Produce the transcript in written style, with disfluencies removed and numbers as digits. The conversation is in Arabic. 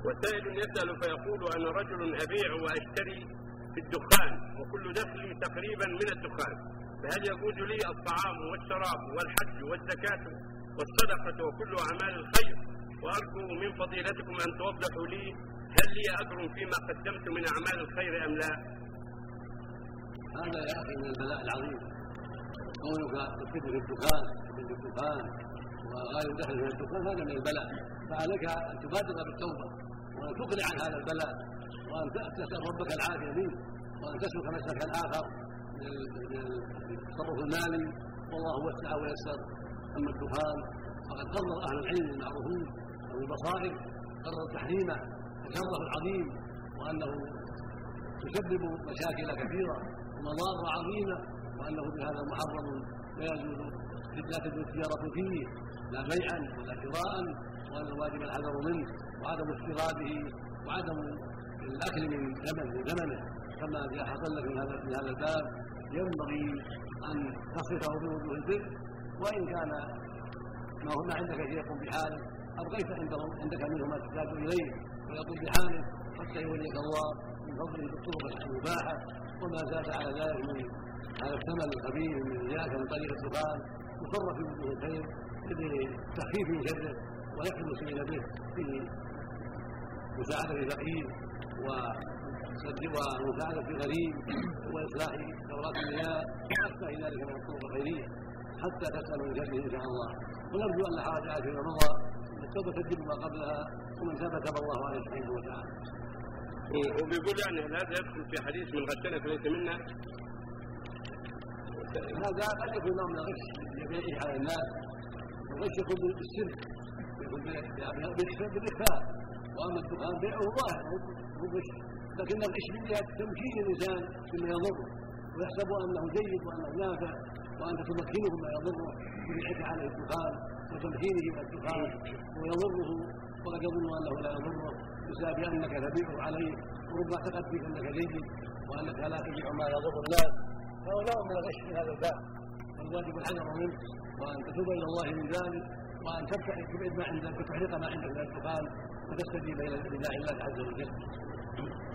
وسائل يسأل فيقول: أنا رجل أبيع وأشتري في الدخان وكل دخلي تقريبا من الدخان، فهل يجوز لي الطعام والشراب والحج والزكاة والصدقة وكل أعمال الخير؟ وأرجو من فضيلتكم أن توضحوا لي هل لي أجر فيما قدمت من أعمال الخير أم لا؟ هذا يا أخي من البلاء العظيم، كونك تفكر في الدخان وغير دخل من الدخان، هذا من البلاء، فعليك أن تبادر بالتوبة وأن تقلع عن هذا البلاء وأن تسأل ربك العافية منه وأن تسلك مسلك الآخر للتصرف المالي، والله وسع ويسر. أما الدخان فقد قرر أهل العلم المعروفون والبصائر قرر تحريمه وشره العظيم، وأنه تسبب مشاكل كثيرة ومضار عظيمة، وأنه بهذا محرم لا تجوز التجارة فيه لا بيعا ولا شراء، وأن الواجب الحذر منه وعدم استيراده وعدم الأكل من ثمنه. كما جاء حصل لك في هذا الباب ينبغي أن تصرفه بوجوه البر، وإن كان ما عندك شيء يقوم بحاله أبقيت عندك منه ما تحتاج إليه ويقوم بحاله حتى يوليك الله من فضله بالطرق المباحة. وما زاد على ذلك من هذا الثمن الخبيث من جاءك من طريق الدخان يصرف في وجوه الخير لتخفيف من شره ويحفظ المسلمين به في مساعدة الفقير ومساعدة الغريب وإصلاح دورات المياه وأكثر ذلك من الطرق الخيرية حتى تسأل من شره إن شاء الله. ونرجو أن حاجة فيما مضى التوبة تجب ما قبلها، ومن ثاب تاب الله عليه سبحانه وتعالى. وبيقول يعني هذا يدخل في حديث من غشنا فليس منا؟ هذا قد يكون نوع من الغش يبيعه على الناس، والغش يكون بالسر يكون بالإخفاء، وأما الدخان بيعه ظاهر هو غش، لكن الغش من جهة تمكين الإنسان بما يضره ويحسب أنه جيد وأنه نافع وأنت تمكنه ما يضره ببيعك عليه الدخان وتمكينه من الدخان ويضره وقد يظن أنه لا يضره بسبب أنك تبيعه عليه وربما اعتقد فيك أنك جيد وأنك لا تبيع ما يضر الناس، فهو نوع من الغش في هذا الباب، والواجب الحذر منه وأن تتوب إلى الله من ذلك وأن تبعد ما عندك وتحرق ما عندك من الدخان وتستجيب إلى الله عز وجل.